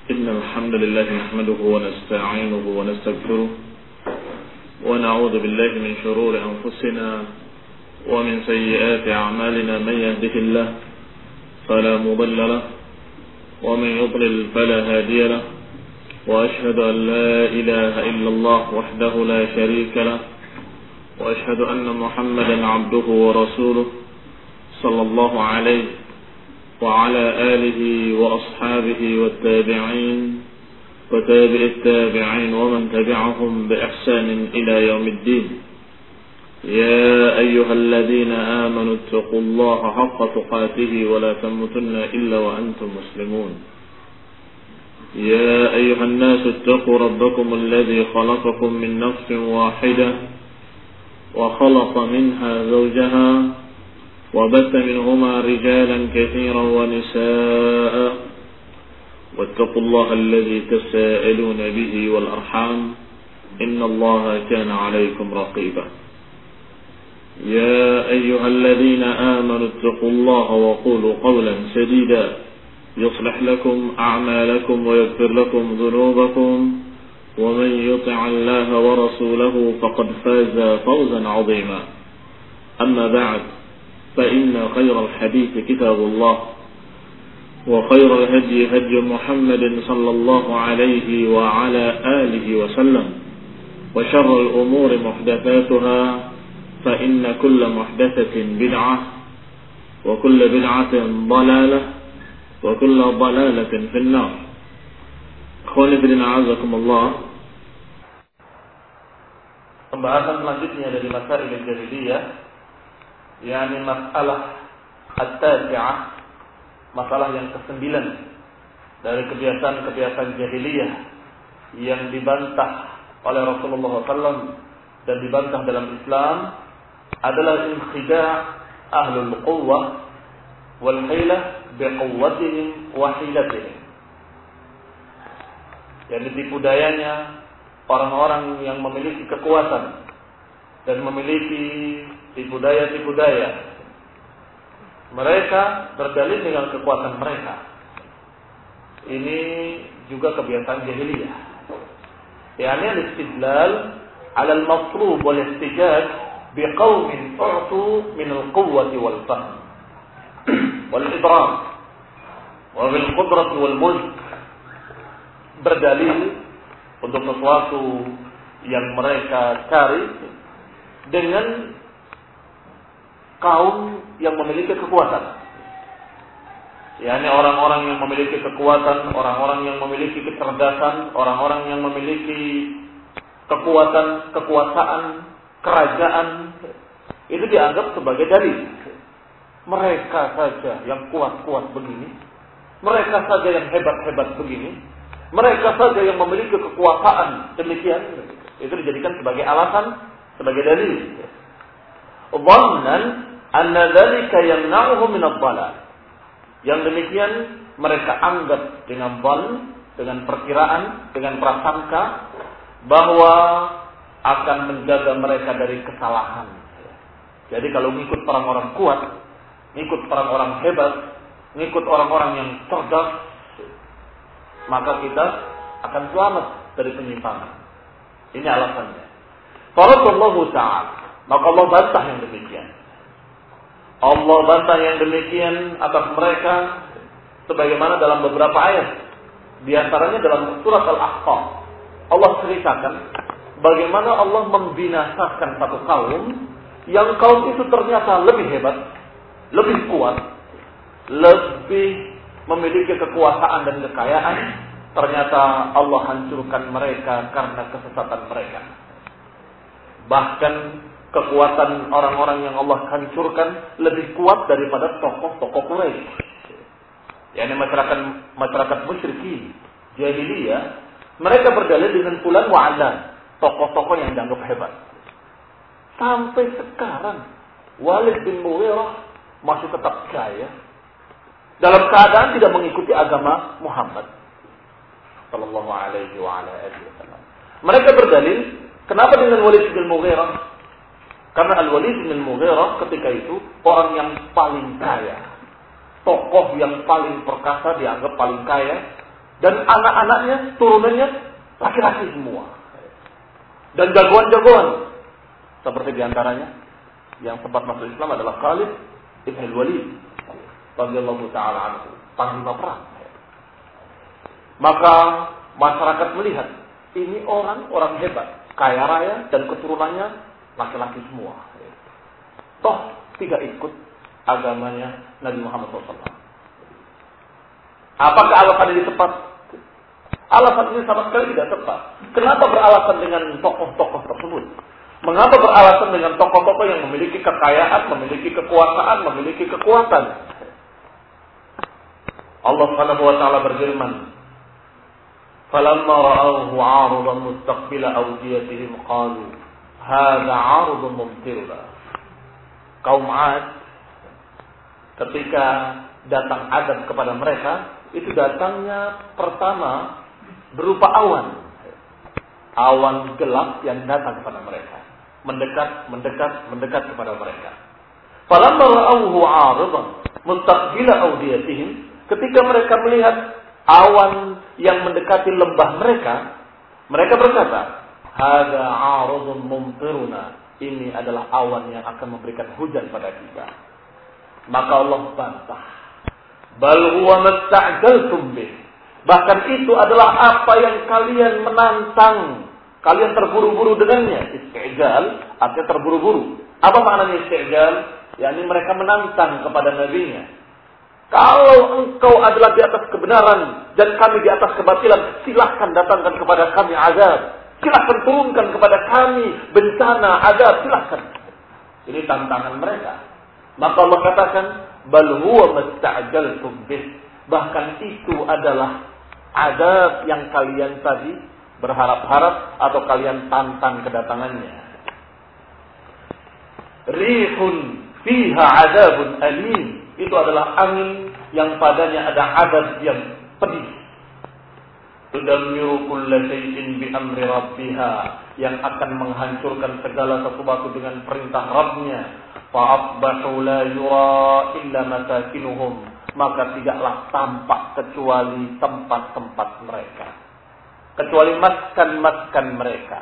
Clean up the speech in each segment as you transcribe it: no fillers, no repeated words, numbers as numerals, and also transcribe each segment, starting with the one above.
إن الحمد لله نحمده ونستعينه ونستغفره ونعوذ بالله من شرور أنفسنا ومن سيئات أعمالنا. من يهده الله فلا مضل له ومن يضلل فلا هادي له، وأشهد أن لا إله إلا الله وحده لا شريك له، وأشهد أن محمدا عبده ورسوله صلى الله عليه وعلى آله وأصحابه والتابعين وتابع التابعين ومن تبعهم بإحسان إلى يوم الدين. يا أيها الذين آمنوا اتقوا الله حق تقاته ولا تموتن إلا وأنتم مسلمون. يا أيها الناس اتقوا ربكم الذي خلقكم من نفس واحدة وخلق منها زوجها وبث منهما رجالا كثيرا ونساء، واتقوا الله الذي تساءلون به والأرحام إن الله كان عليكم رقيبا. يا أيها الذين آمنوا اتقوا الله وقولوا قولا سديدا يصلح لكم أعمالكم ويغفر لكم ذنوبكم، ومن يطع الله ورسوله فقد فاز فوزا عظيما. أما بعد، فإن خير الحديث كتاب الله، وخير الهدي هدي محمد صلى الله عليه وعلى آله وسلم، وشر الأمور محدثاتها، فإن كل محدثة بدعة، وكل بدعة ضلالة، وكل ضلالة في النار. Akhwani fillah, a'azakumullah. Pembahasan selanjutnya dari masail jahiliyah, yakni masalah at-tasi'ah, masalah yang ke-9 dari kebiasaan-kebiasaan jahiliyah yang dibantah oleh Rasulullah SAW dan dibantah dalam Islam, adalah inkhida' ahlul quwwah wal hilah biquwwatihim wa hilatihim. Yang ditipu dayanya orang-orang yang memiliki kekuatan dan memiliki tipu daya. Mereka berdalil dengan kekuatan mereka. Ini juga kebiasaan jahiliyah. Yani al-istidlal 'ala al-matlub wal ihtijaj biqaumin u'tu min al-quwwati wal fahm wal idrak wa bil qudrati wal mulk. Berdalil untuk sesuatu yang mereka cari dengan kaum yang memiliki kekuatan. Yani orang-orang yang memiliki kekuatan, orang-orang yang memiliki kecerdasan, orang-orang yang memiliki kekuasaan, kerajaan, itu dianggap sebagai dalil. Mereka saja yang kuat-kuat begini, mereka saja yang hebat-hebat begini, mereka saja yang memiliki kekuasaan demikian, itu dijadikan sebagai alasan, sebagai dalil. Dhannan anna dzalika yamna'uhu min ad-dhalal. Yang demikian mereka anggap dengan dhann, dengan perkiraan, dengan prasangka bahwa akan menjaga mereka dari kesalahan. Jadi kalau ngikut orang-orang kuat, ngikut orang-orang hebat, ngikut orang-orang yang cerdas, maka kita akan selamat dari penyimpangan. Ini alasannya. Faradallahu ta'ala. Maka Allah bantah yang demikian. Allah bantah yang demikian atas mereka sebagaimana dalam beberapa ayat. Di antaranya dalam surat Al-Ahqaf. Allah ceritakan bagaimana Allah membinasakan satu kaum yang kaum itu ternyata lebih hebat, lebih kuat, lebih memiliki kekuasaan dan kekayaan. Ternyata Allah hancurkan mereka karena kesesatan mereka. Bahkan kekuatan orang-orang yang Allah hancurkan lebih kuat daripada tokoh-tokoh Quraisy. Yani masyarakat musyrikin jahiliyah, mereka berdalil dengan fulan wa alan, tokoh-tokoh yang dianggap hebat. Sampai sekarang Walid bin Mughirah masih tetap kaya dalam keadaan tidak mengikuti agama Muhammad sallallahu alaihi wa ala alihi wasallam. Mereka berdalil, kenapa dengan Walid bin Mughirah? Karena Al-Walid bin Mughirah ketika itu orang yang paling kaya, tokoh yang paling perkasa, dianggap paling kaya, Dan anak-anaknya, turunannya laki-laki semua. Dan jagoan-jagoan. Seperti diantaranya yang sempat masuk Islam adalah Khalid ibn Walid radhiyallahu ta'ala anhu, panglima perang. Maka masyarakat melihat ini orang hebat, kaya raya, dan keturunannya laki-laki semua. Toh tidak ikut agamanya Nabi Muhammad SAW. Apakah alasan ini tepat? Alasan ini sama sekali tidak tepat. Kenapa beralasan dengan tokoh-tokoh tersebut? Mengapa beralasan dengan tokoh-tokoh yang memiliki kekayaan, memiliki kekuasaan, memiliki kekuatan? Allah Subhanahu wa taala berfirman, "Falamma ra'awhu 'aridan mustaqbila awdiyatihim qalu, hadza 'aridun mumtiruna." Kaum 'Ad ketika datang adab kepada mereka, itu datangnya pertama berupa awan. Awan gelap yang datang kepada mereka. Mendekat kepada mereka. Falamma ra'awhu 'aridan mustaqbila awdiyatihim, ketika mereka melihat awan yang mendekati lembah mereka, mereka berkata, "Hadza 'aridun mumtiruna." Ini adalah awan yang akan memberikan hujan pada kita. Maka Allah bantah. Bal huwa masta'jaltum bih. Bahkan itu adalah apa yang kalian menantang. Kalian terburu-buru dengannya. Isti'jal artinya terburu-buru. Apa maknanya isti'jal? yakni mereka menantang kepada nabinya. Kalau engkau adalah di atas kebenaran dan kami di atas kebatilan, silahkan datangkan kepada kami azab. Silahkan turunkan kepada kami bencana, azab, silahkan. Ini tantangan mereka. Maka Allah katakan, bal huwa masta'jaltum bih. Bahkan itu adalah azab yang kalian tadi berharap-harap atau kalian tantang kedatangannya. Rihun fiha azabun alim. Itu adalah angin yang padanya ada azab yang pedih. Tudammiru kulla shay'in bi amri rabbiha, yang akan menghancurkan segala sesuatu dengan perintah Rabb-Nya. Fa asbahu la yura illa masakinuhum, maka tidaklah tampak kecuali tempat-tempat mereka, kecuali maskan-maskan mereka.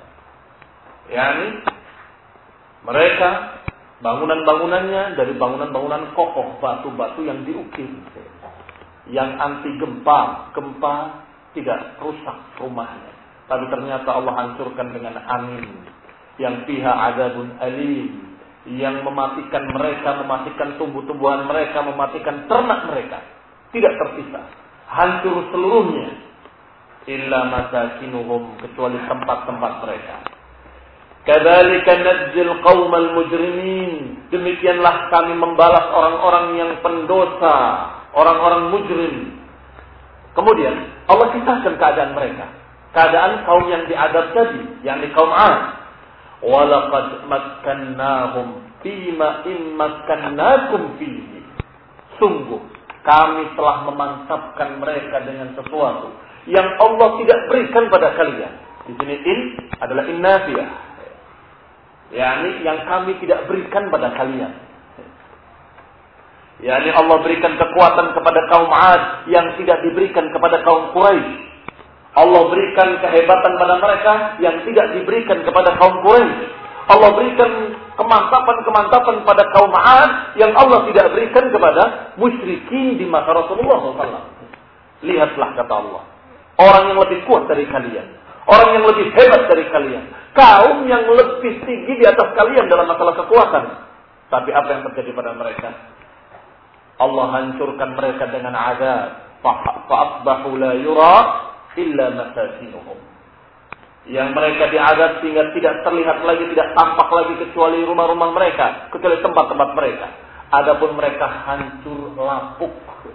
Yani mereka bangunan-bangunannya dari bangunan-bangunan kokoh, batu-batu yang diukir, yang anti gempa. Gempa tidak rusak rumahnya, tapi ternyata Allah hancurkan dengan angin yang fiha azabun alim, yang mematikan mereka, mematikan tumbuh-tumbuhan mereka, mematikan ternak mereka, tidak tersisa, hancur seluruhnya. Illa masakinuhum, kecuali tempat-tempat mereka. Kadzalika najzil qaumal mujrimin, demikianlah kami membalas orang-orang yang pendosa, orang-orang mujrim. Kemudian Allah kisahkan keadaan mereka, keadaan kaum yang diadab tadi, yakni kaum 'Ad. Walaqad makkannahum fima immakkannakum fihi. Sungguh kami telah memantapkan mereka dengan sesuatu yang Allah tidak berikan pada kalian. Di sini in adalah innafiyah, yakni yang kami tidak berikan pada kalian. yakni Allah berikan kekuatan kepada kaum 'Ad yang tidak diberikan kepada kaum Quraisy. Allah berikan kehebatan pada mereka yang tidak diberikan kepada kaum Quraisy. Allah berikan kemantapan-kemantapan pada kaum 'Ad yang Allah tidak berikan kepada musyrikin di masa Rasulullah SAW. Lihatlah kata Allah, orang yang lebih kuat dari kalian, orang yang lebih hebat dari kalian, kaum yang lebih tinggi di atas kalian dalam masalah kekuatan. Tapi apa yang terjadi pada mereka? Allah hancurkan mereka dengan azab. Fa'asbahu la yura illa masakinuhum. Yang mereka diazab sehingga tidak terlihat lagi, tidak tampak lagi kecuali rumah-rumah mereka, kecuali tempat-tempat mereka. Adapun mereka hancur lapuk.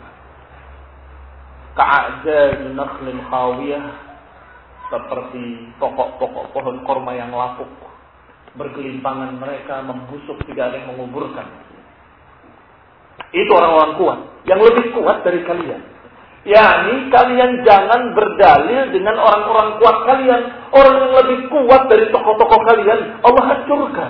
Ka'ajal nakhlin khawiyah, seperti pokok-pokok pohon korma yang lapuk. Bergelimpangan mereka, membusuk, tidak ada yang menguburkan. Itu orang-orang kuat, yang lebih kuat dari kalian. Yani kalian jangan berdalil dengan orang-orang kuat kalian. Orang yang lebih kuat dari tokoh-tokoh kalian Allah hancurkan.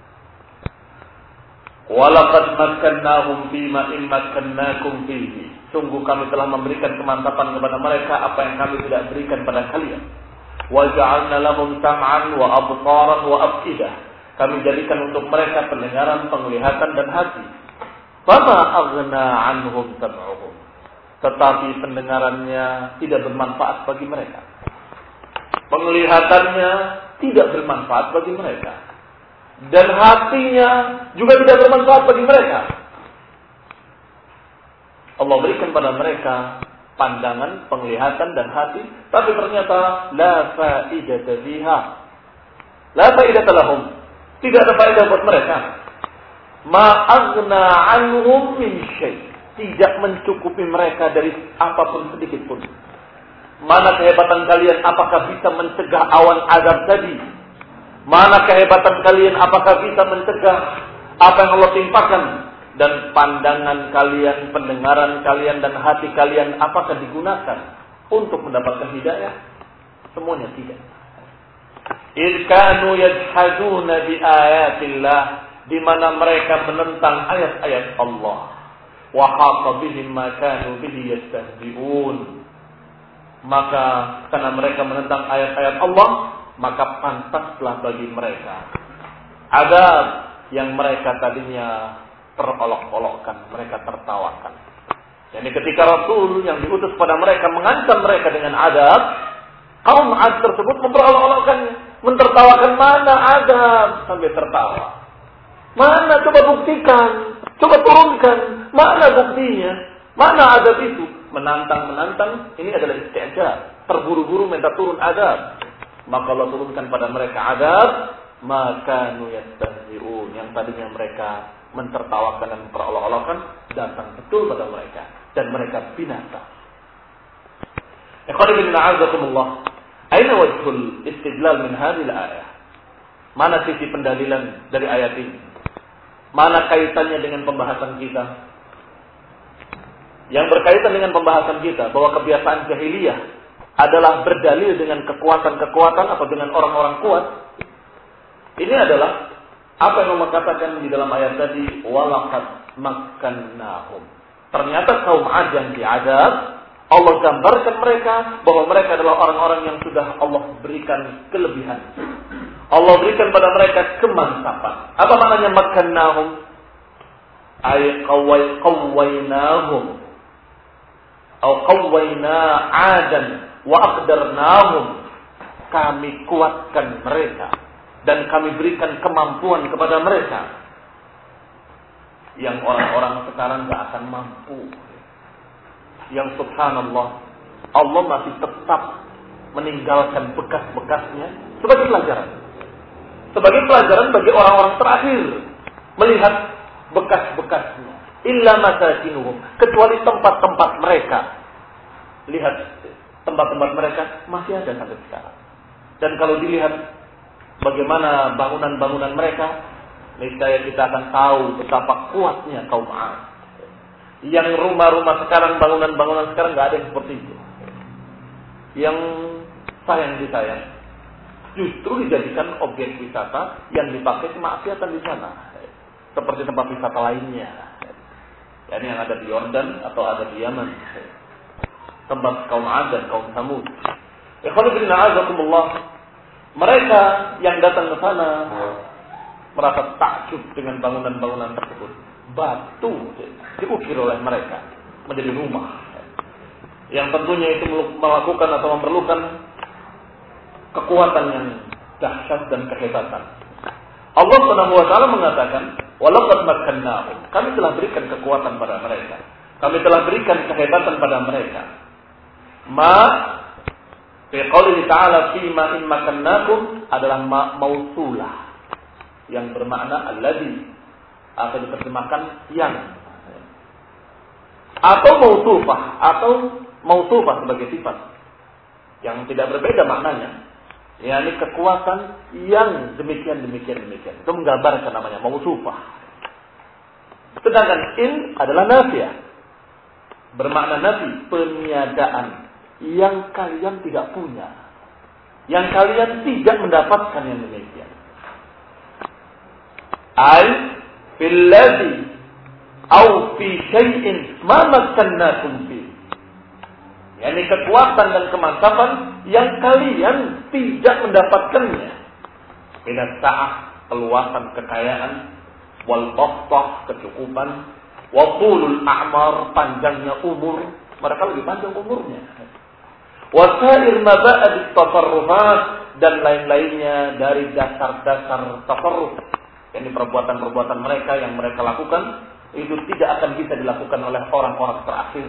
Walaqad makkannahum fima immakkannakum fihi. sungguh kami telah memberikan kemantapan kepada mereka apa yang kami tidak berikan pada kalian. Wa ja'alna lahum sam'an wa absaran wa afidah. Kami jadikan untuk mereka pendengaran, penglihatan dan hati. Fama aghna anhum sam'uhum. Tetapi pendengarannya tidak bermanfaat bagi mereka. Penglihatannya tidak bermanfaat bagi mereka. Dan hatinya juga tidak bermanfaat bagi mereka. Allah berikan pada mereka pandangan, penglihatan dan hati, tapi ternyata la faidata fiha. La faidata lahum. Tidak ada faedah buat mereka. Ma aghna anhum min syai'. Tidak mencukupi mereka dari apapun sedikit pun. Mana kehebatan kalian apakah bisa mencegah awan azab tadi? Mana kehebatan kalian apakah bisa mencegah apa yang Allah timpakan? Dan pandangan kalian, pendengaran kalian dan hati kalian apakah digunakan untuk mendapatkan hidayah? Semuanya tidak. إِذْ كَانُوا يَجْحَدُونَ بِآيَاتِ اللَّهِ, di mana mereka menentang ayat-ayat Allah. وَحَاقَ بِهِمْ مَا كَانُوا بِهِ يَسْتَهْزِئُونَ. Maka karena mereka menentang ayat-ayat Allah, maka pantaslah bagi mereka azab yang mereka tadinya terolok-olokkan, mereka tertawakan. Jadi ketika Rasul yang diutus pada mereka mengancam mereka dengan azab, kaum Ad tersebut memperolok-olokkannya, mentertawakan. Mana azab sampai tertawa? Mana, coba buktikan, coba turunkan, mana buktinya? Mana azab itu? Menantang, ini adalah isti'jab, terburu-buru minta turun azab. Maka Allah turunkan pada mereka azab, maka yastahzi'un, yang tadinya mereka mentertawakan dan memperolok-olokkan, datang betul pada mereka dan mereka binasa. Ikhwan fillah, a'azakumullah. Aina wajhul istidlal min hadhihi al-ayah? Mana sisi pendalilan dari ayat ini? Mana kaitannya dengan pembahasan kita? Yang berkaitan dengan pembahasan kita bahwa kebiasaan jahiliyah adalah berdalil dengan kekuatan-kekuatan atau dengan orang-orang kuat. Ini adalah apa yang Allah katakan di dalam ayat tadi, walaqad makkannahum. Ternyata kaum Ad yang diazab, Allah gambarkan mereka bahwa mereka adalah orang-orang yang sudah Allah berikan kelebihan. Allah berikan pada mereka kemantapan. Apa maknanya makkannahum? Ay qawwaynahum. Atau qawwayna 'adan wa aqdarnahum. Kami kuatkan mereka dan kami berikan kemampuan kepada mereka yang orang-orang sekarang tidak akan mampu. Yang subhanallah, Allah masih tetap meninggalkan bekas-bekasnya sebagai pelajaran. Sebagai pelajaran bagi orang-orang terakhir melihat bekas-bekasnya. Illa masakinuhum, kecuali tempat-tempat mereka. Lihat tempat-tempat mereka masih ada sampai sekarang. Dan kalau dilihat bagaimana bangunan-bangunan mereka, niscaya kita akan tahu betapa kuatnya kaum Ad. Yang rumah-rumah sekarang, bangunan-bangunan sekarang nggak ada yang seperti itu. Yang sayang disayang, justru dijadikan objek wisata yang dipakai kemaksiatan di sana, seperti tempat wisata lainnya. Yani yang ada di Yordan atau ada di Yaman, tempat kaum Ad dan kaum Samud. Ikhwan fillah, a'azakumullah. Mereka yang datang ke sana merasa takjub dengan bangunan-bangunan tersebut. Batu diukir oleh mereka menjadi rumah, yang tentunya itu melakukan atau memerlukan kekuatan yang dahsyat dan kehebatan. Allah Subhanahu wa taala mengatakan, "Walaqad makkannahum." Kami telah berikan kekuatan pada mereka. Kami telah berikan kehebatan pada mereka. Ma fi qouli ta'ala fi ma in makkannakum adalah mausulah yang bermakna alladzi, atau diterjemahkan yang, atau mausufah sebagai sifat yang tidak berbeda maknanya. yakni kekuatan yang demikian. Itu menggambarkan namanya mausufah. Sedangkan in adalah nafiyah, bermakna nafi, peniadaan, yang kalian tidak punya, yang kalian tidak mendapatkan yang demikian. Al filladhi au fi syai'in ma makkannakum fi. Yani kekuatan dan kemantapan yang kalian tidak mendapatkannya. Min as-sa'ah, keluasan kekayaan, wal bahtah, kecukupan, wa tulul a'mar, panjangnya umur, mereka lebih panjang umurnya. Wa sa'ir maba'id tafarruhat, dan lain-lainnya dari dasar-dasar tafarruh. Yani perbuatan-perbuatan mereka yang mereka lakukan itu tidak akan bisa dilakukan oleh orang-orang terakhir.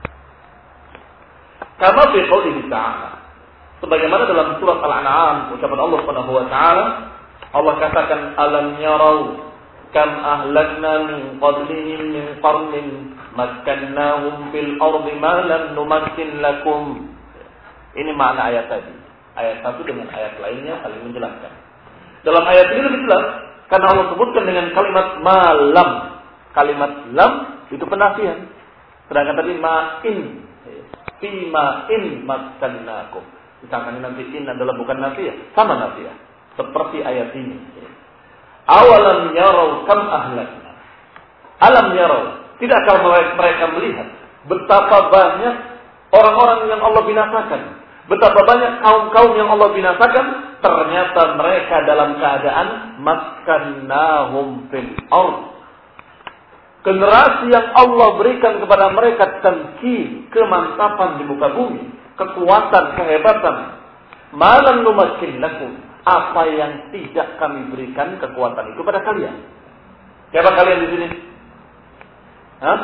Kama fi qoulihi ta'ala, sebagaimana dalam surat Al-An'am ucapan Allah Subhanahu wa taala, Allah katakan alam yarau kam ahlakna min qablihim min qarnin makkannahum fil ardi ma lam numakkin lakum. Ini makna ayat tadi. Ayat satu dengan ayat lainnya saling menjelaskan. Dalam ayat ini lebih jelas karena Allah sebutkan dengan kalimat malam. Kalimat lam itu penafian. Sedangkan tadi ma'in, fi ma'in makkannakum. Misalkan nanti in adalah bukan nafiyah, sama nafiyah. Seperti ayat ini. Awalam yarau kam ahlakna. Alam yarau, tidakkah mereka melihat betapa banyak orang-orang yang Allah binasakan, betapa banyak kaum-kaum yang Allah binasakan, ternyata mereka dalam keadaan makkannahum fil ardh. Generasi yang Allah berikan kepada mereka tamkin, kemantapan di muka bumi, kekuatan, kehebatan. Malam numakkin lakum, apa yang tidak kami berikan kekuatan itu pada kalian. Siapa kalian di sini? Hah?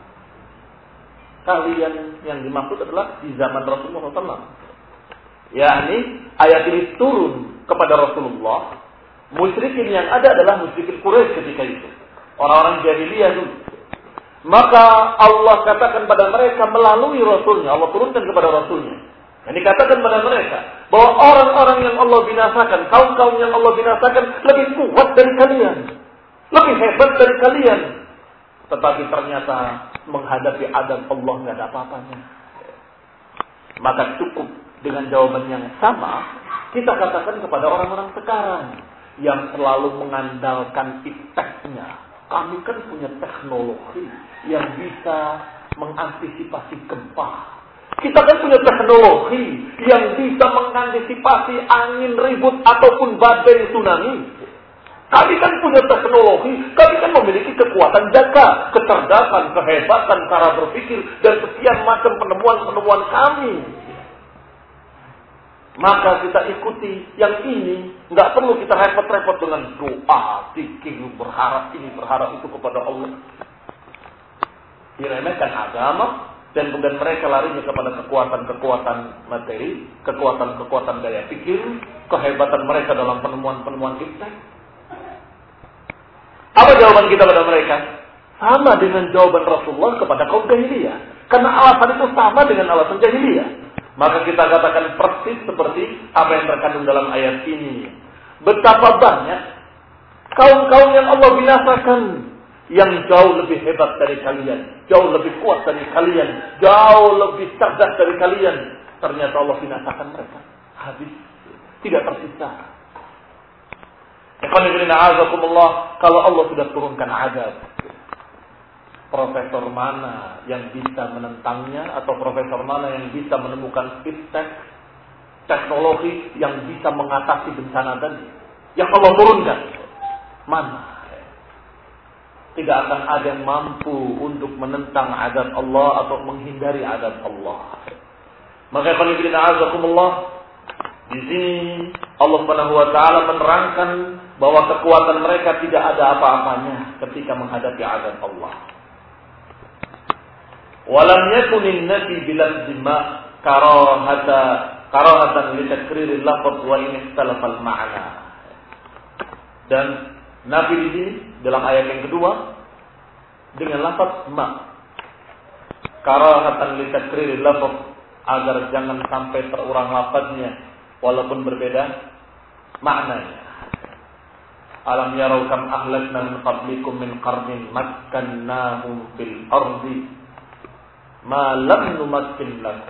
Kalian yang dimaksud adalah di zaman Rasulullah SAW. yakni ayat ini turun kepada Rasulullah. Musyrikin yang ada adalah musyrikin Quraisy ketika itu, orang-orang jahiliyah dulu. Maka Allah katakan pada mereka melalui Rasulnya, Allah turunkan kepada Rasulnya. Dan dikatakan pada mereka bahwa orang-orang yang Allah binasakan, kaum-kaum yang Allah binasakan lebih kuat dari kalian, lebih hebat dari kalian. Tetapi ternyata menghadapi adab Allah tidak ada apa-apanya. Maka cukup dengan jawaban yang sama kita katakan kepada orang-orang sekarang yang selalu mengandalkan ipteknya. Kami kan punya teknologi yang bisa mengantisipasi gempa. Kita kan punya teknologi yang bisa mengantisipasi angin ribut ataupun badai tsunami. Kami kan punya teknologi, kami kan memiliki kekuatan jaga, kecerdasan, kehebatan, cara berpikir, dan sekian macam penemuan-penemuan kami. Maka kita ikuti yang ini, nggak perlu kita repot-repot dengan doa, zikir, berharap ini, berharap itu kepada Allah. Diremehkan agama, dan kemudian mereka larinya kepada kekuatan-kekuatan materi, kekuatan-kekuatan gaya pikir, kehebatan mereka dalam penemuan-penemuan iptek. Apa jawaban kita pada mereka? Sama dengan jawaban Rasulullah kepada kaum jahiliyah. Karena alasan itu sama dengan alasan jahiliyah. Maka kita katakan persis seperti apa yang terkandung dalam ayat ini. Betapa banyak kaum-kaum yang Allah binasakan, yang jauh lebih hebat dari kalian, jauh lebih kuat dari kalian, jauh lebih cerdas dari kalian. Ternyata Allah binasakan mereka. Habis. Tidak tersisa. Kalau Allah sudah turunkan azab, profesor mana yang bisa menentangnya, atau profesor mana yang bisa menemukan iptek teknologi yang bisa mengatasi bencana tadi yang Allah turunkan? Mana? Tidak akan ada yang mampu untuk menentang azab Allah atau menghindari azab Allah. Maka di sini Allah Subhanahu wa taala menerangkan bahwa kekuatan mereka tidak ada apa-apanya ketika menghadapi azab Allah. Walam yakunin nabi bilal jima karahatan li takriril lafaz wa in ikhtalafa al ma'na. Dan Nabi di sini dalam ayat yang kedua dengan lafaz ma, karahatan li takriril lafaz, agar jangan sampai terulang lafaznya walaupun berbeda maknanya. Alam yarau kam ahlakna min qablikum min qarnin makkannahum fil ardi ma lam numakkin lakum.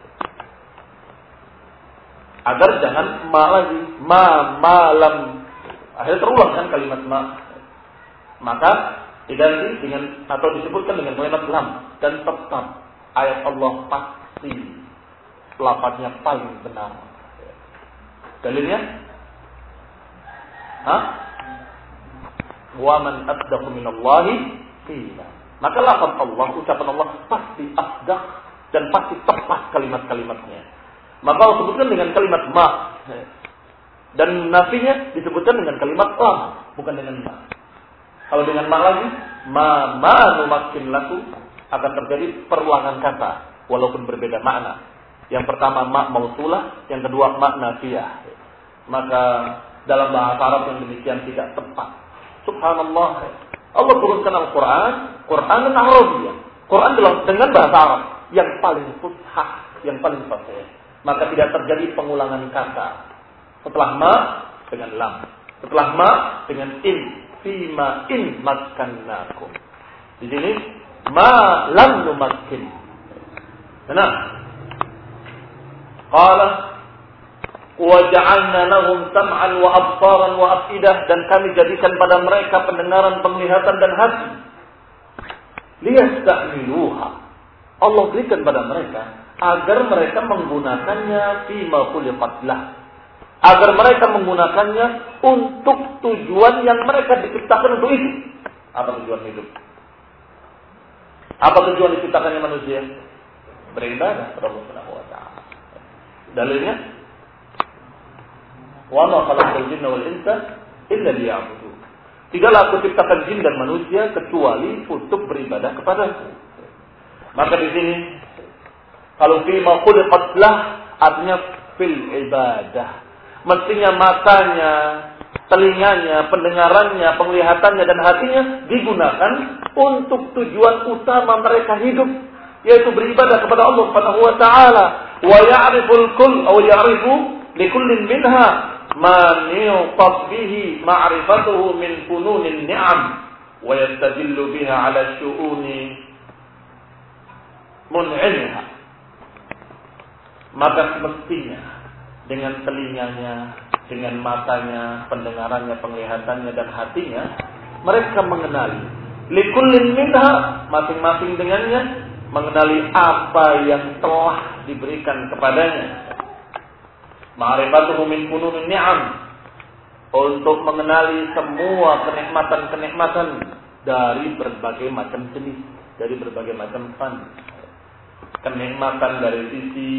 Agar jangan ma lagi, ma lam. Akhirnya terulang kan kalimat ma. Maka diganti dengan atau disebutkan dengan kalimat lam, dan tetap ayat Allah pasti lafadznya paling benar. Dalilnya, wa man asdaqu minallahi qila. Maka lafaz Allah, ucapan Allah pasti asdaq dan pasti tepat kalimat-kalimatnya. Maka Allah sebutkan dengan kalimat ma, dan nafinya disebutkan dengan kalimat lam, bukan dengan ma. Kalau dengan ma lagi, ma numakin laku, akan terjadi perulangan kata walaupun berbeda makna. Yang pertama ma mausulah, yang kedua ma nafiyah. Maka dalam bahasa Arab yang demikian tidak tepat. Subhanallah, Allah turunkan Al-Quran, Quran Arabiyyah, Quran dengan bahasa Arab yang paling fushah, yang paling fasih. Maka tidak terjadi pengulangan kata. Setelah ma dengan lam, setelah ma dengan in, fima in makkannakum. Di sini ma lam numakkin. Nah, qala wa ja'alna lahum sam'an wa absaran wa afidah, dan kami jadikan pada mereka pendengaran, penglihatan dan hati. Liyasta'miluha, Allah berikan pada mereka agar mereka menggunakannya fima khuliqat lah, agar mereka menggunakannya untuk tujuan yang mereka diciptakan untuk itu. Apa tujuan hidup? Apa tujuan diciptakannya manusia? Beribadah kepada Allah Subhanahu wa taala. Dalilnya, wa ma khalaqtul jinna wal insa illa liya'budun. Tidaklah aku ciptakan jin dan manusia kecuali untuk beribadah kepadaku. Maka di sini kalau fima khuliqat lah artinya fil ibadah. Mestinya matanya, telinganya, pendengarannya, penglihatannya dan hatinya digunakan untuk tujuan utama mereka hidup, yaitu beribadah kepada Allah Subhanahu wa taala. Wa ya'riful kull aw ya'rifu likullin minha ma yuqab bihi ma'rifatuhu min fununin ni'am wa yastadillu biha 'ala syu'uni mun'imha. Maka semestinya dengan telinganya, dengan matanya, pendengarannya, penglihatannya dan hatinya, mereka mengenali likullin minha, masing-masing dengannya mengenali apa yang telah diberikan kepadanya. Ma'rifatuhu min fununin ni'am, untuk mengenali semua kenikmatan-kenikmatan dari berbagai macam jenis, dari berbagai macam fan. Kenikmatan dari sisi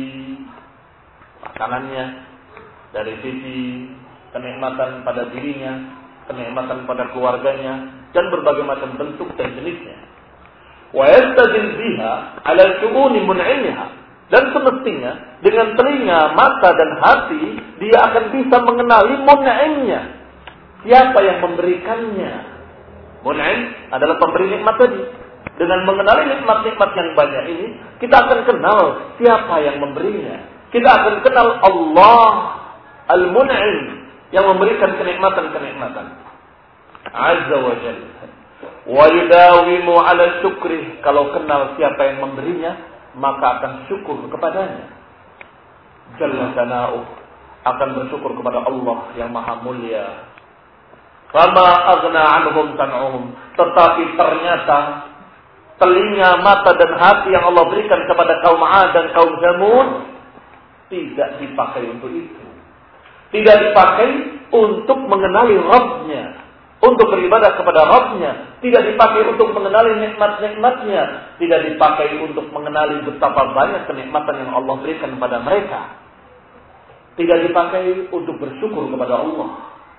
makanannya, dari sisi kenikmatan pada dirinya, kenikmatan pada keluarganya, dan berbagai macam bentuk dan jenisnya. Wa yastadil biha 'ala syu'uni mun'imha, dan semestinya dengan telinga, mata dan hati dia akan bisa mengenali mun'imnya, siapa yang memberikannya. Mun'im adalah pemberi nikmat tadi. Dengan mengenali nikmat-nikmat yang banyak ini, kita akan kenal siapa yang memberinya. Kita akan kenal Allah Al-Mun'im yang memberikan kenikmatan-kenikmatan. Azza wa Jalla. Wa yudawimu 'ala syukri, kalau kenal siapa yang memberinya, maka akan syukur kepadanya. Jalla sana'uh, akan bersyukur kepada Allah yang maha mulia. Fama aghna 'anhum sam'uhum, tetapi ternyata telinga, mata dan hati yang Allah berikan kepada kaum 'Ad dan kaum Tsamud tidak dipakai untuk itu. Tidak dipakai untuk mengenali Rabb-Nya, untuk beribadah kepada Rabb-Nya. Tidak dipakai untuk mengenali nikmat-nikmatnya. Tidak dipakai untuk mengenali betapa banyak kenikmatan yang Allah berikan kepada mereka. Tidak dipakai untuk bersyukur kepada Allah.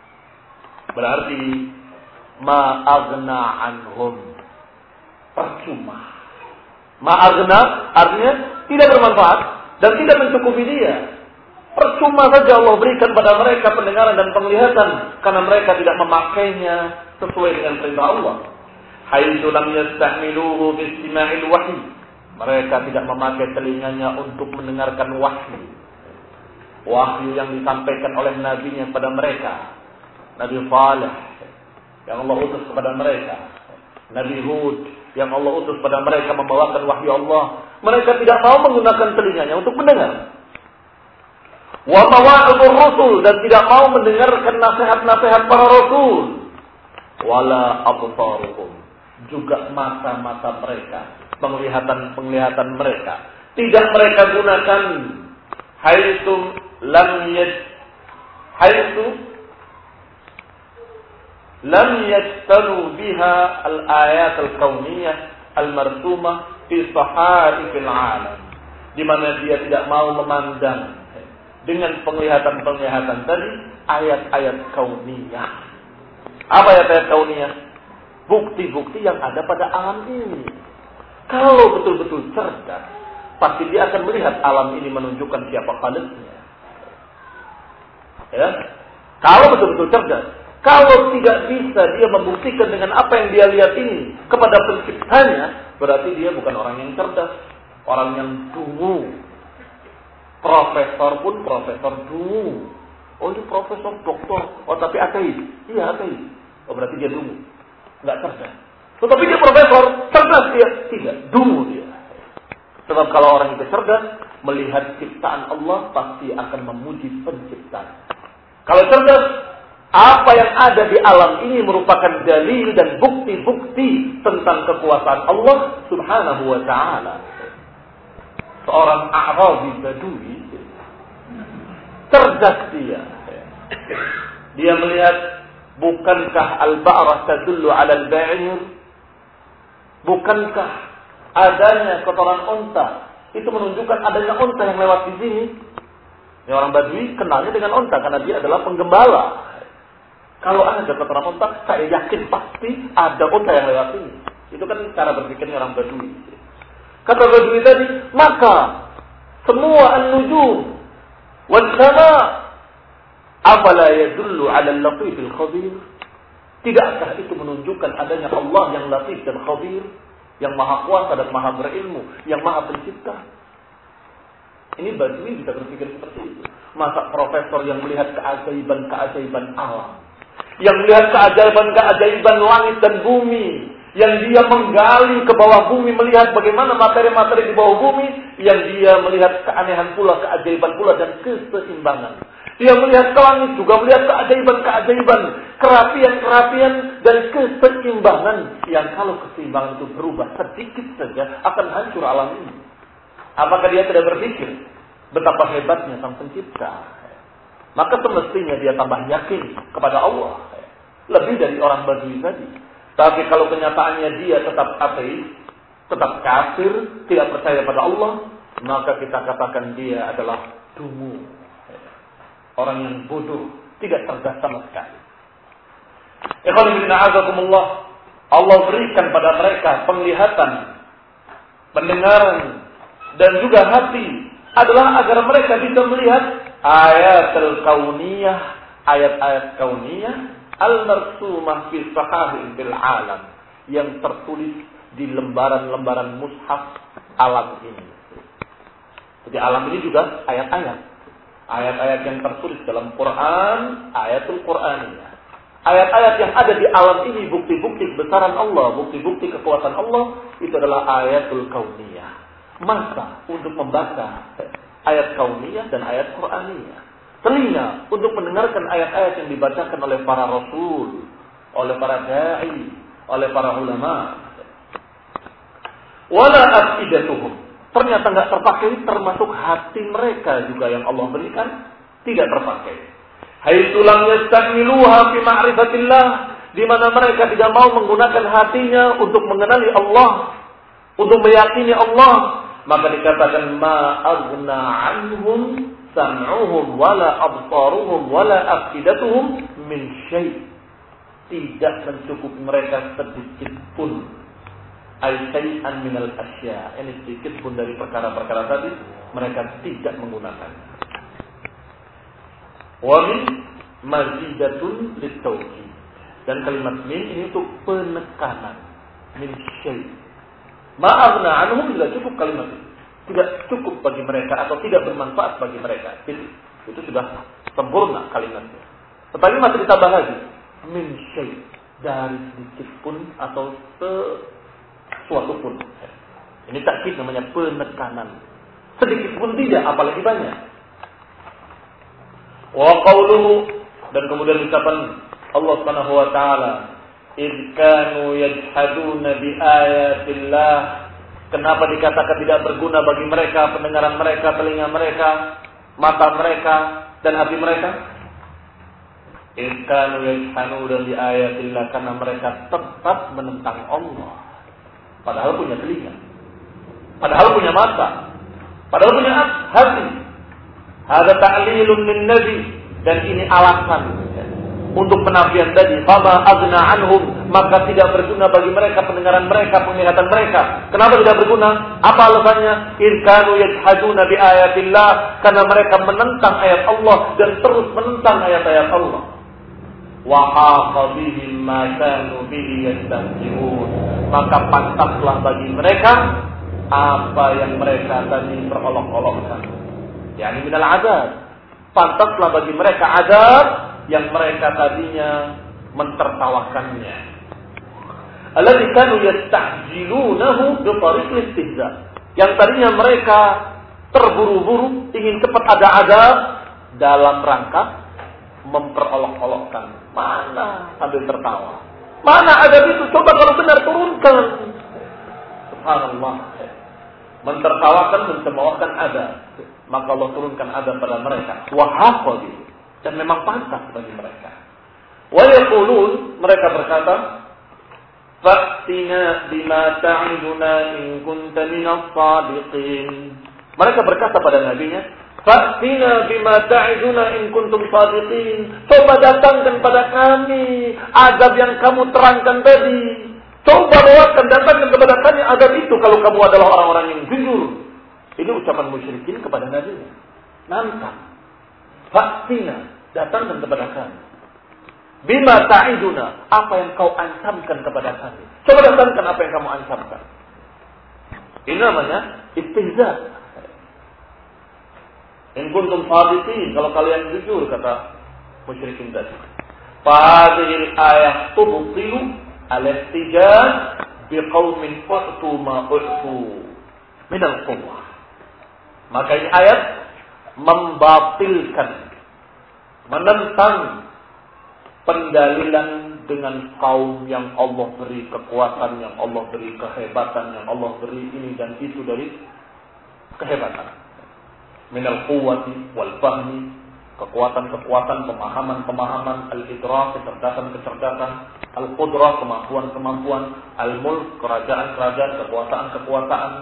Berarti ma'aghna anhum, percuma. Ma'aghna artinya tidak bermanfaat dan tidak mencukupi dia. Percuma saja Allah berikan pada mereka pendengaran dan penglihatan, karena mereka tidak memakainya sesuai dengan perintah Allah. Haitsu lam yastahmiluhu bi istima'il wahyi, mereka tidak memakai telinganya untuk mendengarkan wahyu. Wahyu yang disampaikan oleh nabinya kepada mereka, Nabi Saleh yang Allah utus kepada mereka, Nabi Hud yang Allah utus kepada mereka membawakan wahyu Allah. Mereka tidak mau menggunakan telinganya untuk mendengar. Wa mawa'idul rusul, dan tidak mau mendengarkan nasihat-nasihat para rasul. Wala absaruhum, juga mata-mata mereka, penglihatan mereka. Tidak mereka gunakan haitsu lam yajtanu biha al-ayat al-kauniyah al-marsumah fi saharifil alam, di mana dia tidak mau memandang dengan penglihatan-penglihatan tadi ayat-ayat kauniyah. Apa ayat-ayat kauniyah? Bukti-bukti yang ada pada alam ini. Kalau betul-betul cerdas, pasti dia akan melihat alam ini menunjukkan siapa Khaliqnya. Ya? Kalau betul-betul cerdas. Kalau tidak bisa dia membuktikan dengan apa yang dia lihat ini kepada penciptanya, berarti dia bukan orang yang cerdas, orang yang dungu. Profesor pun profesor dungu. Oh, ini profesor doktor. Oh, tapi ateis. Iya, ateis. Oh, berarti dia dungu. Enggak cerdas. Tetapi dia profesor, cerdas dia. Tidak, dungu dia. Sebab kalau orang itu cerdas, melihat ciptaan Allah pasti akan memuji penciptanya. Kalau cerdas, apa yang ada di alam ini merupakan dalil dan bukti-bukti tentang kekuasaan Allah Subhanahu wa ta'ala. Seorang A'rabi Badui, cerdas dia. Dia melihat, bukankah al-ba'rah tadullu 'ala al-ba'ir? Bukankah adanya kotoran unta itu menunjukkan adanya unta yang lewat di sini? Ini orang Badui kenalnya dengan unta karena dia adalah penggembala. Kalau ada kotoran unta, saya yakin pasti ada unta yang lewat sini. Itu kan cara berpikirnya orang Badui. Kata Badui tadi, maka semua an-nujum wal sama afala yadullu 'ala al-latifil khabir? Tidakkah itu menunjukkan adanya Allah yang latif dan khabir, yang maha kuasa dan maha berilmu, yang maha pencipta? Ini Badui bisa berpikir seperti itu. Masa profesor yang melihat keajaiban-keajaiban alam, yang melihat keajaiban-keajaiban langit dan bumi, yang dia menggali ke bawah bumi, melihat bagaimana materi-materi di bawah bumi, yang dia melihat keanehan pula, keajaiban pula, dan keseimbangan. Dia melihat ke langit juga, melihat keajaiban-keajaiban, kerapian-kerapian, dan keseimbangan, yang kalau keseimbangan itu berubah sedikit saja, akan hancur alam ini. Apakah dia tidak berpikir betapa hebatnya Sang Pencipta? Maka semestinya dia tambah yakin kepada Allah, lebih dari orang Badui tadi. Tapi kalau kenyataannya dia tetap ateis, tetap kafir, tidak percaya pada Allah, maka kita katakan dia adalah dungu, orang yang bodoh, tidak cerdas sama sekali. Ikhwan fillah azakumullah, Allah berikan pada mereka penglihatan, pendengaran, dan juga hati, adalah agar mereka bisa melihat ayatul kauniyah, ayat-ayat kauniyah al-marsumah fi sahahil bil alam, yang tertulis di lembaran-lembaran mushaf alam ini. Jadi alam ini juga ayat-ayat. Ayat-ayat yang tertulis dalam Quran, ayatul Quraniyah. Ayat-ayat yang ada di alam ini, bukti-bukti kebesaran Allah, bukti-bukti kekuatan Allah, itu adalah ayatul kauniyah. Mata untuk membaca ayat kauniyah dan ayat Quraniyah. Telinga untuk mendengarkan ayat-ayat yang dibacakan oleh para rasul, oleh para da'i, oleh para ulama. Wala afidatuhum, ternyata enggak terpakai, termasuk hati mereka juga yang Allah berikan tidak terpakai. Haitsu lam yastamiluha fi ma'rifatillah, di mana mereka tidak mau menggunakan hatinya untuk mengenali Allah, untuk meyakini Allah, maka dikatakan ma aghna anhum sam'uhum wala absaruhum wala afidatuhum min syai'. Tidak mencukupi mereka sedikit pun, ay syai'an minal asya', ini sedikit pun dari perkara-perkara tadi mereka tidak menggunakan. Wa min mazidatun litawkid, dan kalimat min ini untuk penekanan. Min syai', ma'aghna anhum tidak cukup kalimat itu, tidak cukup bagi mereka atau tidak bermanfaat bagi mereka. Itu sudah sempurna kalimatnya. Tetapi masih ditambah lagi, min syai', dari sedikit pun atau sesuatu pun. Ini takkid, namanya penekanan. Sedikit pun tidak, apalagi banyak. Wa qawluhu, dan kemudian ucapan Allah Subhanahu wa taala, id kanu yajhaduna bi ayatillah. Kenapa dikatakan tidak berguna bagi mereka pendengaran mereka, telinga mereka, mata mereka dan hati mereka? Id kanu yajhaduna bi ayatillah, karena mereka tetap menentang Allah. Padahal punya telinga, padahal punya mata, padahal punya hati. Ada ta'lilun min nabi, dan ini alasan untuk penafian tadi. Fama aghna anhum, maka tidak berguna bagi mereka pendengaran mereka, penglihatan mereka. Kenapa tidak berguna? Apa alasannya? In kanu yajhaduna bi ayatillah, karena mereka menentang ayat Allah dan terus menentang ayat-ayat Allah. Wa haqa bihim ma kanu bihi yastahzi'un, maka pantaslah bagi mereka apa yang mereka tadi perolok-olokkan. Yani minal azab, pantaslah bagi mereka azab yang mereka tadinya mentertawakannya. Alladzi kanu yasta'jilunahu bi tariqil istihza, yang tadinya mereka terburu-buru ingin cepat ada azab dalam rangka memperolok-olokkan. Mana sambil tertawa? Mana azab itu? Coba kalau benar turunkan. Subhanallah. Mentertawakan, mencemoohkan azab. Maka Allah turunkan azab pada mereka. Wahaqah, dan memang pantas bagi mereka. Wa yaqulun, mereka berkata, "Fa'tina bima ta'iduna in kunta minas shadiqin." Mereka berkata pada nabinya, "Fa'tina bima ta'iduna in kuntum shadiqin." Coba datangkan pada kami azab yang kamu terangkan tadi. Coba bawakan, datangkan kepada kami azab itu kalau kamu adalah orang-orang yang jujur. Ini ucapan musyrikin kepada nabinya. Nantang. Fa'tina, datangkan kepada kami. Bima ta'iduna, apa yang kau ancamkan kepada kami. Coba datangkan apa yang kamu ancamkan. Ini namanya istihza. In kuntum shadiqin, kalau kalian jujur, kata musyrikin tadi. Fadhil ayat tubtilu al-ihtijaj biqaumin fa'tu ma u'tu min al-quwwah. Maka ini ayat membatilkan, menentang pendalilan dengan kaum yang Allah beri kekuatan, yang Allah beri kehebatan, yang Allah beri ini dan itu dari kehebatan. Minal quwwati wal fahmi, kekuatan-kekuatan, pemahaman-pemahaman, al-idrak, kecerdasan-kecerdasan, al-qudrah, kemampuan-kemampuan, al-mulk, kerajaan-kerajaan, kekuasaan-kekuasaan.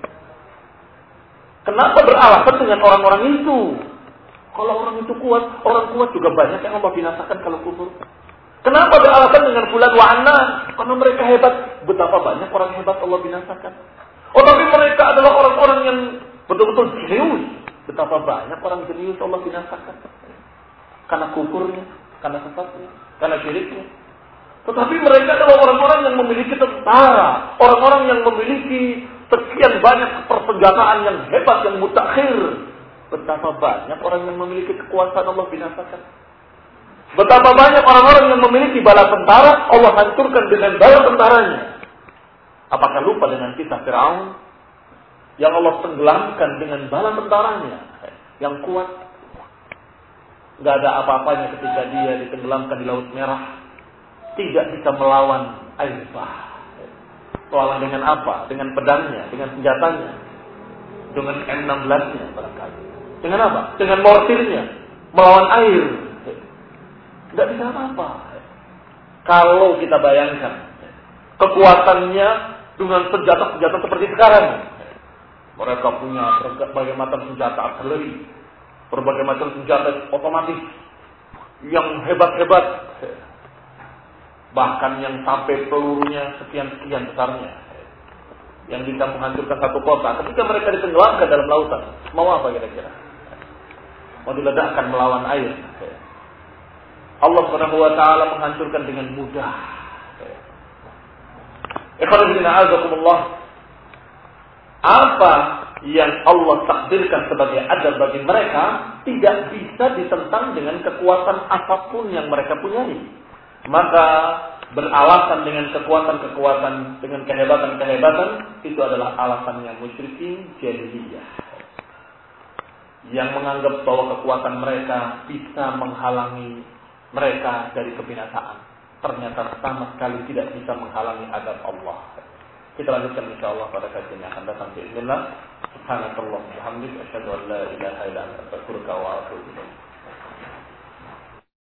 Kenapa beralasan dengan orang-orang itu? Kalau orang itu kuat, orang kuat juga banyak yang Allah binasakan kalau kufur. Kenapa beralasan dengan fulan wa anna? Karena mereka hebat. Betapa banyak orang hebat Allah binasakan. Oh, tapi mereka adalah orang-orang yang betul-betul jenius. Betapa banyak orang jenius Allah binasakan. Karena kufurnya, karena sesatnya, karena syiriknya. Tetapi mereka adalah orang-orang yang memiliki tentara, orang-orang yang memiliki sekian banyak persenjataan yang hebat, yang mutakhir. Betapa banyak orang yang memiliki kekuasaan Allah binasakan. Betapa banyak orang-orang yang memiliki bala tentara, Allah hancurkan dengan bala tentaranya. Apakah lupa dengan kisah Fir'aun yang Allah tenggelamkan dengan bala tentaranya yang kuat? Gak ada apa-apanya ketika dia ditenggelamkan di Laut Merah. Tidak bisa melawan air bah. Melawan dengan apa? Dengan pedangnya, dengan senjatanya, dengan M16-nya barangkali. Dengan apa? Dengan mortirnya, melawan air. Tidak bisa apa-apa. Kalau kita bayangkan kekuatannya dengan senjata-senjata seperti sekarang. Mereka punya berbagai macam senjata artileri, berbagai macam senjata otomatis yang hebat-hebat. Bahkan yang sampai pelurunya sekian-sekian besarnya. Yang bisa menghancurkan satu kota. Ketika mereka ditenggelamkan dalam lautan, mau apa kira-kira? Mau diledakkan melawan air. Allah Subhanahu wa taala menghancurkan dengan mudah. Apa yang Allah takdirkan sebagai adab bagi mereka tidak bisa ditentang dengan kekuatan apapun yang mereka punyai. Maka beralasan dengan kekuatan-kekuatan, dengan kehebatan-kehebatan, itu adalah alasannya musyrikin jahiliyah. Yang menganggap bahwa kekuatan mereka bisa menghalangi mereka dari kebinasaan. ternyata sama sekali tidak bisa menghalangi azab Allah. Kita lanjutkan insyaallah pada kajian yang akan datang. Bismillah. Subhanallah wa bihamdihi asyhadu an la ilaha illa anta astaghfiruka wa atubu ilaik.